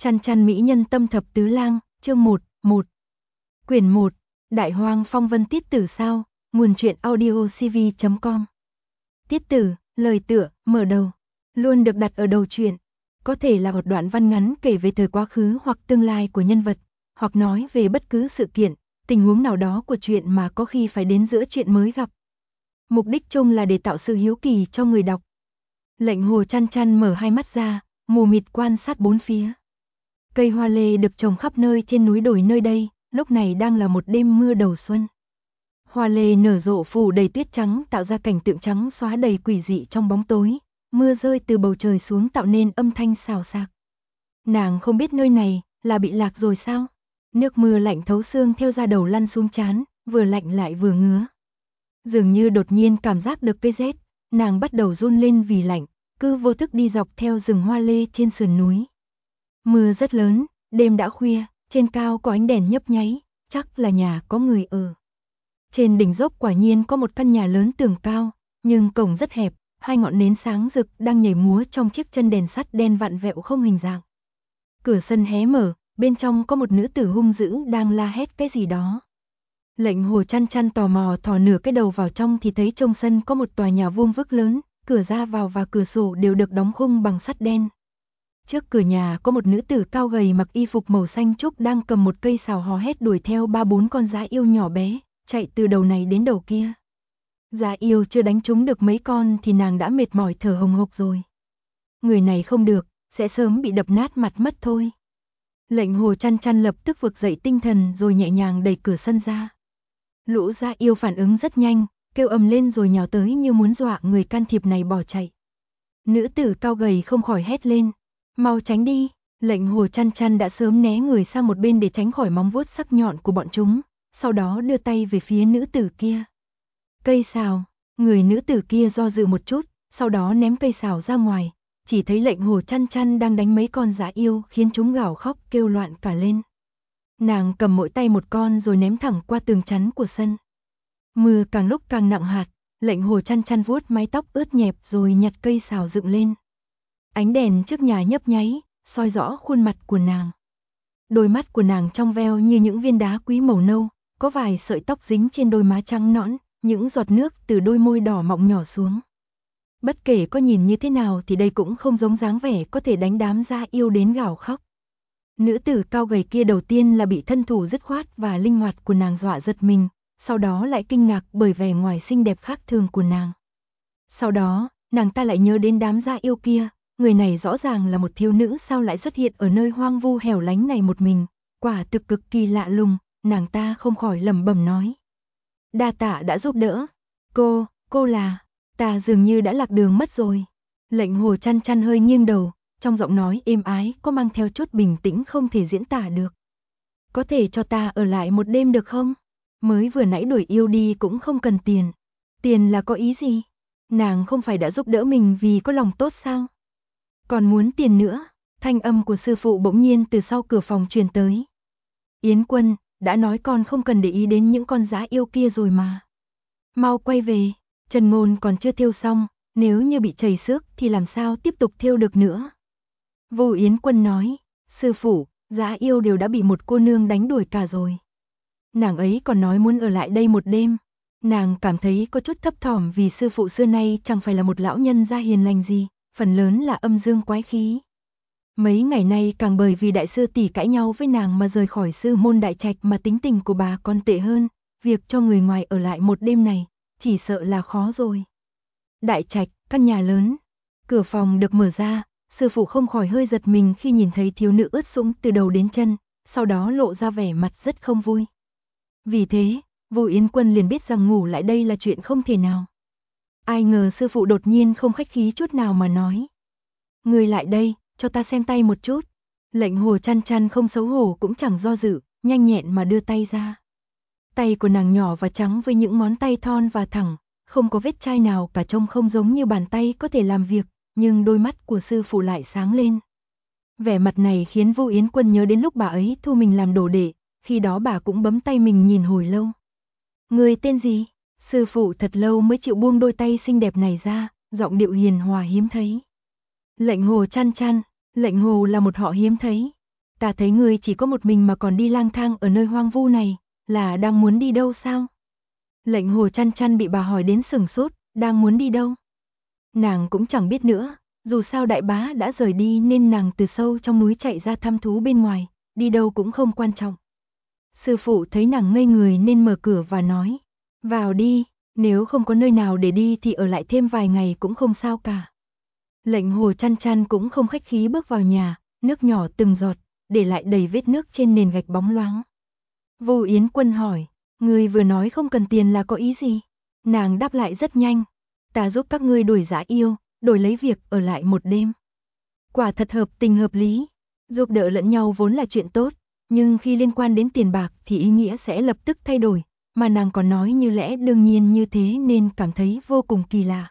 Chăn chăn mỹ nhân tâm thập tứ lang, chương 1, Quyển 1, Đại Hoang Phong Vân tiết tử sao, nguồn truyện audiocv.com. Tiết tử, lời tựa, mở đầu, luôn được đặt ở đầu truyện. Có thể là một đoạn văn ngắn kể về thời quá khứ hoặc tương lai của nhân vật, hoặc nói về bất cứ sự kiện, tình huống nào đó của truyện mà có khi phải đến giữa truyện mới gặp. Mục đích chung là để tạo sự hiếu kỳ cho người đọc. Lệnh Hồ chăn chăn mở hai mắt ra, mù mịt quan sát bốn phía. Cây hoa lê được trồng khắp nơi trên núi đồi nơi đây, lúc này đang là một đêm mưa đầu xuân. Hoa lê nở rộ phủ đầy tuyết trắng tạo ra cảnh tượng trắng xóa đầy quỷ dị trong bóng tối, mưa rơi từ bầu trời xuống tạo nên âm thanh xào xạc. Nàng không biết nơi này là bị lạc rồi sao? Nước mưa lạnh thấu xương theo da đầu lăn xuống trán, vừa lạnh lại vừa ngứa. Dường như đột nhiên cảm giác được cái rét, nàng bắt đầu run lên vì lạnh, cứ vô thức đi dọc theo rừng hoa lê trên sườn núi. Mưa rất lớn, đêm đã khuya, trên cao có ánh đèn nhấp nháy, chắc là nhà có người ở. Trên đỉnh dốc quả nhiên có một căn nhà lớn tường cao, nhưng cổng rất hẹp, hai ngọn nến sáng rực đang nhảy múa trong chiếc chân đèn sắt đen vặn vẹo không hình dạng. Cửa sân hé mở, bên trong có một nữ tử hung dữ đang la hét cái gì đó. Lệnh Hồ chăn chăn tò mò thò nửa cái đầu vào trong thì thấy trong sân có một tòa nhà vuông vức lớn, cửa ra vào và cửa sổ đều được đóng khung bằng sắt đen. Trước cửa nhà có một nữ tử cao gầy mặc y phục màu xanh trúc đang cầm một cây sào hò hét đuổi theo 3-4 con dã yêu nhỏ bé, chạy từ đầu này đến đầu kia. Dã yêu chưa đánh trúng được mấy con thì nàng đã mệt mỏi thở hồng hộc rồi. Người này không được, sẽ sớm bị đập nát mặt mất thôi. Lệnh Hồ chăn chăn lập tức vực dậy tinh thần rồi nhẹ nhàng đẩy cửa sân ra. Lũ dã yêu phản ứng rất nhanh, kêu ầm lên rồi nhào tới như muốn dọa người can thiệp này bỏ chạy. Nữ tử cao gầy không khỏi hét lên, mau tránh đi. Lệnh Hồ chăn chăn đã sớm né người sang một bên để tránh khỏi móng vuốt sắc nhọn của bọn chúng, sau đó đưa tay về phía nữ tử kia. Cây sào, người nữ tử kia do dự một chút, sau đó ném cây sào ra ngoài, chỉ thấy Lệnh Hồ chăn chăn đang đánh mấy con dã yêu khiến chúng gào khóc kêu loạn cả lên. Nàng cầm mỗi tay một con rồi ném thẳng qua tường chắn của sân. Mưa càng lúc càng nặng hạt, Lệnh Hồ chăn chăn vuốt mái tóc ướt nhẹp rồi nhặt cây sào dựng lên. Ánh đèn trước nhà nhấp nháy, soi rõ khuôn mặt của nàng. Đôi mắt của nàng trong veo như những viên đá quý màu nâu, có vài sợi tóc dính trên đôi má trắng nõn, những giọt nước từ đôi môi đỏ mọng nhỏ xuống. Bất kể có nhìn như thế nào thì đây cũng không giống dáng vẻ có thể đánh đám dã yêu đến gào khóc. Nữ tử cao gầy kia đầu tiên là bị thân thủ dứt khoát và linh hoạt của nàng dọa giật mình, sau đó lại kinh ngạc bởi vẻ ngoài xinh đẹp khác thường của nàng. Sau đó, nàng ta lại nhớ đến đám dã yêu kia, người này rõ ràng là một thiếu nữ sao lại xuất hiện ở nơi hoang vu hẻo lánh này một mình, quả thực cực kỳ lạ lùng, nàng ta không khỏi lẩm bẩm nói. Đa tạ đã giúp đỡ. Cô là, ta dường như đã lạc đường mất rồi. Lệnh Hồ chăn chăn hơi nghiêng đầu, trong giọng nói êm ái có mang theo chút bình tĩnh không thể diễn tả được. Có thể cho ta ở lại một đêm được không? Mới vừa nãy đuổi yêu đi cũng không cần tiền. Tiền là có ý gì? Nàng không phải đã giúp đỡ mình vì có lòng tốt sao? Còn muốn tiền nữa? Thanh âm của sư phụ bỗng nhiên từ sau cửa phòng truyền tới. Yến Quân, đã nói con không cần để ý đến những con dã yêu kia rồi mà. Mau quay về, Trần Ngôn còn chưa thêu xong, nếu như bị chảy xước thì làm sao tiếp tục thêu được nữa. Vô Yến Quân nói, sư phụ, dã yêu đều đã bị một cô nương đánh đuổi cả rồi. Nàng ấy còn nói muốn ở lại đây một đêm. Nàng cảm thấy có chút thấp thỏm vì sư phụ xưa nay chẳng phải là một lão nhân gia hiền lành gì, phần lớn là âm dương quái khí. Mấy ngày nay càng bởi vì đại sư tỷ cãi nhau với nàng mà rời khỏi sư môn Đại Trạch mà tính tình của bà còn tệ hơn, việc cho người ngoài ở lại một đêm này, chỉ sợ là khó rồi. Đại Trạch, căn nhà lớn, cửa phòng được mở ra, sư phụ không khỏi hơi giật mình khi nhìn thấy thiếu nữ ướt sũng từ đầu đến chân, sau đó lộ ra vẻ mặt rất không vui. Vì thế, Vô Yến Quân liền biết rằng ngủ lại đây là chuyện không thể nào. Ai ngờ sư phụ đột nhiên không khách khí chút nào mà nói. Người lại đây, cho ta xem tay một chút. Lệnh Hồ chăn chăn không xấu hổ cũng chẳng do dự, nhanh nhẹn mà đưa tay ra. Tay của nàng nhỏ và trắng với những ngón tay thon và thẳng, không có vết chai nào cả, trông không giống như bàn tay có thể làm việc, nhưng đôi mắt của sư phụ lại sáng lên. Vẻ mặt này khiến Vô Yến Quân nhớ đến lúc bà ấy thu mình làm đồ đệ, khi đó bà cũng bấm tay mình nhìn hồi lâu. Người tên gì? Sư phụ thật lâu mới chịu buông đôi tay xinh đẹp này ra, giọng điệu hiền hòa hiếm thấy. Lệnh Hồ chăn chăn, Lệnh Hồ là một họ hiếm thấy. ta thấy ngươi chỉ có một mình mà còn đi lang thang ở nơi hoang vu này, là đang muốn đi đâu sao? Lệnh Hồ Chăn Chăn bị bà hỏi đến sửng sốt, đang muốn đi đâu? Nàng cũng chẳng biết nữa, dù sao đại bá đã rời đi nên nàng từ sâu trong núi chạy ra thăm thú bên ngoài, đi đâu cũng không quan trọng. Sư phụ thấy nàng ngây người nên mở cửa và nói, vào đi, nếu không có nơi nào để đi thì ở lại thêm vài ngày cũng không sao cả. Lệnh Hồ Chăn Chăn cũng không khách khí bước vào nhà, nước nhỏ từng giọt, để lại đầy vết nước trên nền gạch bóng loáng. Vô Yến Quân hỏi, ngươi vừa nói không cần tiền là có ý gì? Nàng đáp lại rất nhanh, ta giúp các ngươi đuổi dã yêu, đổi lấy việc ở lại một đêm. Quả thật hợp tình hợp lý, giúp đỡ lẫn nhau vốn là chuyện tốt, nhưng khi liên quan đến tiền bạc thì ý nghĩa sẽ lập tức thay đổi, mà nàng còn nói như lẽ đương nhiên như thế nên cảm thấy vô cùng kỳ lạ.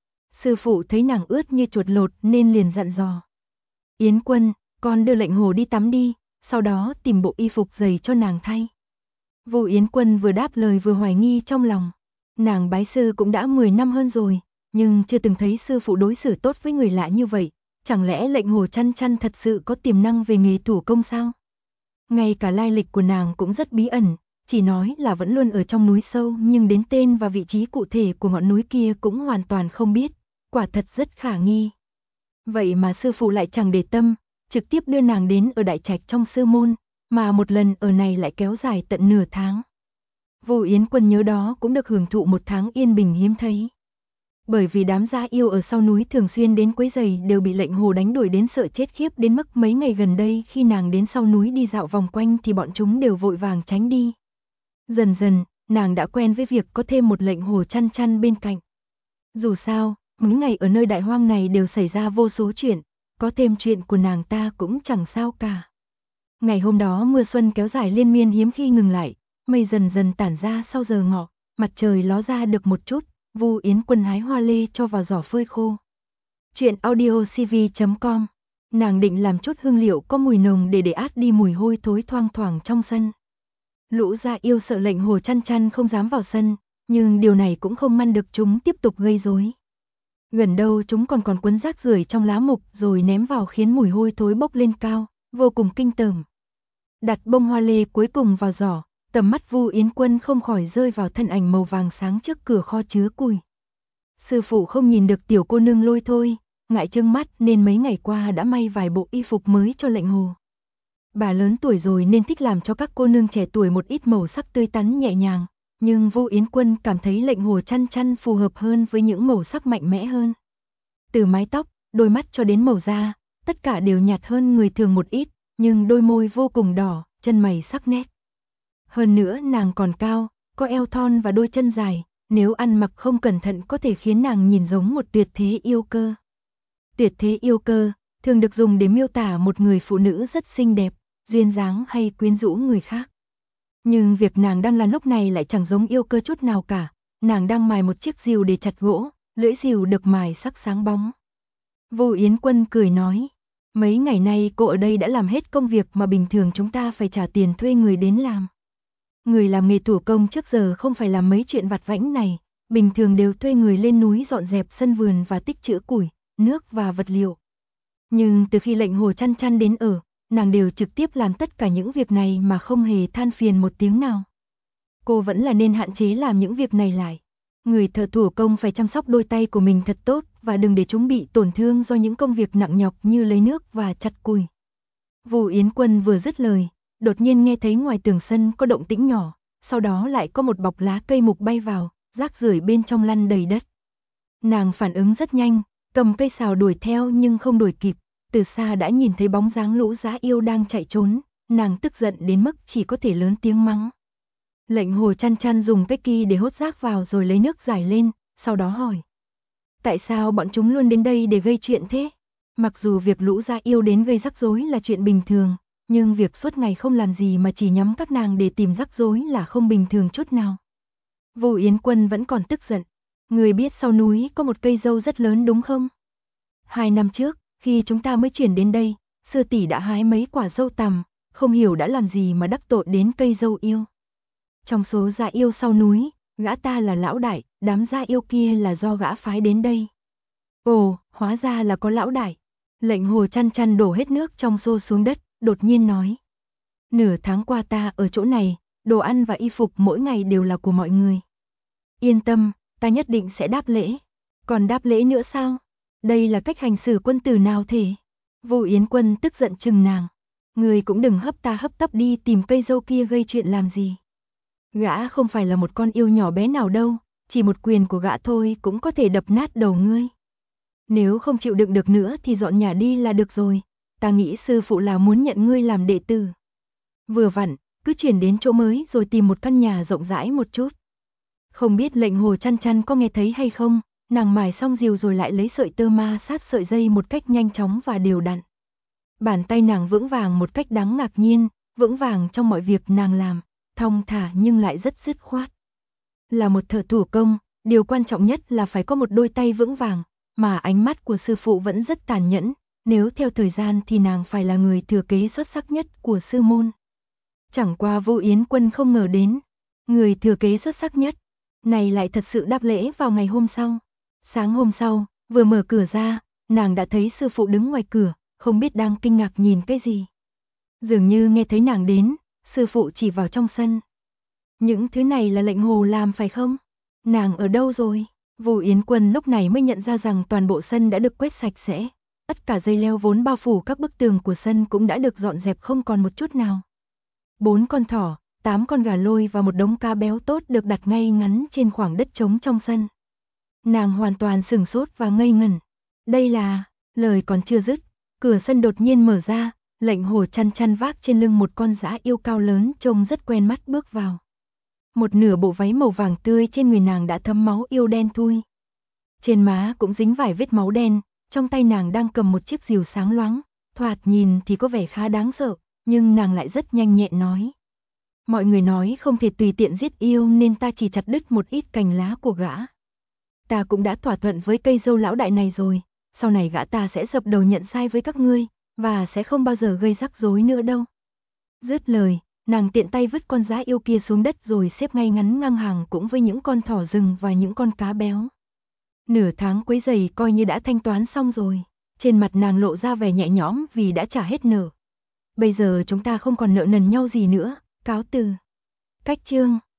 Sư phụ thấy nàng ướt như chuột lột nên liền dặn dò. Yến Quân, con đưa Lệnh Hồ đi tắm đi, sau đó tìm bộ y phục giày cho nàng thay. Vô Yến Quân vừa đáp lời vừa hoài nghi trong lòng. Nàng bái sư cũng đã 10 năm hơn rồi, nhưng chưa từng thấy sư phụ đối xử tốt với người lạ như vậy. Chẳng lẽ Lệnh Hồ Chăn Chăn thật sự có tiềm năng về nghề thủ công sao? Ngay cả lai lịch của nàng cũng rất bí ẩn, chỉ nói là vẫn luôn ở trong núi sâu nhưng đến tên và vị trí cụ thể của ngọn núi kia cũng hoàn toàn không biết, quả thật rất khả nghi. Vậy mà sư phụ lại chẳng để tâm, trực tiếp đưa nàng đến ở đại trạch trong sư môn, mà một lần ở này lại kéo dài tận nửa tháng. Vô Yến Quân nhớ đó cũng được hưởng thụ một tháng yên bình hiếm thấy. Bởi vì đám dã yêu ở sau núi thường xuyên đến quấy rầy đều bị Lệnh Hồ đánh đuổi đến sợ chết khiếp đến mức mấy ngày gần đây khi nàng đến sau núi đi dạo vòng quanh thì bọn chúng đều vội vàng tránh đi. Dần dần, nàng đã quen với việc có thêm một Lệnh Hồ Chăn Chăn bên cạnh. Dù sao, mấy ngày ở nơi đại hoang này đều xảy ra vô số chuyện, có thêm chuyện của nàng ta cũng chẳng sao cả. Ngày hôm đó mưa xuân kéo dài liên miên hiếm khi ngừng lại, mây dần dần tản ra sau giờ ngọ, mặt trời ló ra được một chút, Vu Yến Quân hái hoa lê cho vào giỏ phơi khô. Chuyện audiocv.com. Nàng định làm chút hương liệu có mùi nồng để át đi mùi hôi thối thoang thoảng trong sân. Lũ dã yêu sợ Lệnh Hồ Chăn Chăn không dám vào sân, nhưng điều này cũng không ngăn được chúng tiếp tục gây rối. Gần đâu chúng còn quấn rác rưởi trong lá mục rồi ném vào khiến mùi hôi thối bốc lên cao, vô cùng kinh tởm. Đặt bông hoa lê cuối cùng vào giỏ, tầm mắt Vu Yến Quân không khỏi rơi vào thân ảnh màu vàng sáng trước cửa kho chứa củi. Sư phụ không nhìn được tiểu cô nương Lôi Thôi, ngại trương mắt nên mấy ngày qua đã may vài bộ y phục mới cho Lệnh Hồ. Bà lớn tuổi rồi nên thích làm cho các cô nương trẻ tuổi một ít màu sắc tươi tắn nhẹ nhàng, nhưng Vu Yến Quân cảm thấy Lệnh Hồ Chăn Chăn phù hợp hơn với những màu sắc mạnh mẽ hơn. Từ mái tóc, đôi mắt cho đến màu da, tất cả đều nhạt hơn người thường một ít, nhưng đôi môi vô cùng đỏ, chân mày sắc nét. Hơn nữa nàng còn cao, có eo thon và đôi chân dài, nếu ăn mặc không cẩn thận có thể khiến nàng nhìn giống một tuyệt thế yêu cơ. Tuyệt thế yêu cơ, thường được dùng để miêu tả một người phụ nữ rất xinh đẹp, duyên dáng hay quyến rũ người khác. Nhưng việc nàng đang làm lúc này lại chẳng giống yêu cơ chút nào cả, nàng đang mài một chiếc rìu để chặt gỗ, lưỡi rìu được mài sắc sáng bóng. Vô Yến Quân cười nói, mấy ngày nay cô ở đây đã làm hết công việc mà bình thường chúng ta phải trả tiền thuê người đến làm. Người làm nghề thủ công trước giờ không phải làm mấy chuyện vặt vãnh này, bình thường đều thuê người lên núi dọn dẹp sân vườn và tích trữ củi, nước và vật liệu. Nhưng từ khi Lệnh Hồ Chăn Chăn đến ở, nàng đều trực tiếp làm tất cả những việc này mà không hề than phiền một tiếng nào. Cô vẫn là nên hạn chế làm những việc này lại. Người thợ thủ công phải chăm sóc đôi tay của mình thật tốt và đừng để chúng bị tổn thương do những công việc nặng nhọc như lấy nước và chặt củi. Vu Yến Quân vừa dứt lời, đột nhiên nghe thấy ngoài tường sân có động tĩnh nhỏ, sau đó lại có một bọc lá cây mục bay vào, rác rưởi bên trong lăn đầy đất. Nàng phản ứng rất nhanh, cầm cây sào đuổi theo nhưng không đuổi kịp, từ xa đã nhìn thấy bóng dáng lũ dã yêu đang chạy trốn, nàng tức giận đến mức chỉ có thể lớn tiếng mắng. Lệnh Hồ Chăn Chăn dùng cái ki để hốt rác vào rồi lấy nước rải lên, sau đó hỏi. Tại sao bọn chúng luôn đến đây để gây chuyện thế? Mặc dù việc lũ dã yêu đến gây rắc rối là chuyện bình thường, nhưng việc suốt ngày không làm gì mà chỉ nhắm các nàng để tìm rắc rối là không bình thường chút nào. Vô Yến Quân vẫn còn tức giận. Người biết sau núi có một cây dâu rất lớn đúng không? 2 năm trước, khi chúng ta mới chuyển đến đây, sư tỷ đã hái mấy quả dâu tằm, không hiểu đã làm gì mà đắc tội đến cây dâu yêu. Trong số dã yêu sau núi, gã ta là lão đại, đám dã yêu kia là do gã phái đến đây. Ồ, hóa ra là có lão đại. Lệnh Hồ Chăn Chăn đổ hết nước trong xô xuống đất, đột nhiên nói. Nửa tháng qua ta ở chỗ này, đồ ăn và y phục mỗi ngày đều là của mọi người. Yên tâm, ta nhất định sẽ đáp lễ. Còn đáp lễ nữa sao? Đây là cách hành xử quân tử nào thế? Vu Yến Quân tức giận chừng nàng. Người cũng đừng hấp ta hấp tấp đi tìm cây dâu kia gây chuyện làm gì. Gã không phải là một con yêu nhỏ bé nào đâu, chỉ một quyền của gã thôi cũng có thể đập nát đầu ngươi. Nếu không chịu đựng được nữa thì dọn nhà đi là được rồi, ta nghĩ sư phụ là muốn nhận ngươi làm đệ tử. Vừa vặn, cứ chuyển đến chỗ mới rồi tìm một căn nhà rộng rãi một chút. Không biết lệnh Hồ Chăn Chăn có nghe thấy hay không, nàng mài xong rìu rồi lại lấy sợi tơ ma sát sợi dây một cách nhanh chóng và đều đặn. Bàn tay nàng vững vàng một cách đáng ngạc nhiên, vững vàng trong mọi việc nàng làm, thong thả nhưng lại rất dứt khoát. Là một thợ thủ công, điều quan trọng nhất là phải có một đôi tay vững vàng, mà ánh mắt của sư phụ vẫn rất tàn nhẫn, nếu theo thời gian thì nàng phải là người thừa kế xuất sắc nhất của sư môn. Chẳng qua Vu Yến Quân không ngờ đến, người thừa kế xuất sắc nhất này lại thật sự đáp lễ vào ngày hôm sau. Sáng hôm sau, vừa mở cửa ra, nàng đã thấy sư phụ đứng ngoài cửa, không biết đang kinh ngạc nhìn cái gì. Dường như nghe thấy nàng đến, sư phụ chỉ vào trong sân. Những thứ này là lệnh Hồ làm phải không? Nàng ở đâu rồi? Vu Yến Quân lúc này mới nhận ra rằng toàn bộ sân đã được quét sạch sẽ. Tất cả dây leo vốn bao phủ các bức tường của sân cũng đã được dọn dẹp không còn một chút nào. 4 con thỏ, 8 con gà lôi và một đống cá béo tốt được đặt ngay ngắn trên khoảng đất trống trong sân. Nàng hoàn toàn sửng sốt và ngây ngẩn. Đây là, lời còn chưa dứt, cửa sân đột nhiên mở ra, lệnh Hồ Chăn Chăn vác trên lưng một con dã yêu cao lớn trông rất quen mắt bước vào. Một nửa bộ váy màu vàng tươi trên người nàng đã thấm máu yêu đen thui. Trên má cũng dính vài vết máu đen, trong tay nàng đang cầm một chiếc rìu sáng loáng, thoạt nhìn thì có vẻ khá đáng sợ, nhưng nàng lại rất nhanh nhẹn nói. Mọi người nói không thể tùy tiện giết yêu nên ta chỉ chặt đứt một ít cành lá của gã. Ta cũng đã thỏa thuận với cây dâu lão đại này rồi, sau này gã ta sẽ dập đầu nhận sai với các ngươi, và sẽ không bao giờ gây rắc rối nữa đâu. Dứt lời, nàng tiện tay vứt con dã yêu kia xuống đất rồi xếp ngay ngắn ngang hàng cũng với những con thỏ rừng và những con cá béo. Nửa tháng quấy giày coi như đã thanh toán xong rồi, trên mặt nàng lộ ra vẻ nhẹ nhõm vì đã trả hết nợ. Bây giờ chúng ta không còn nợ nần nhau gì nữa, cáo từ. Cách chương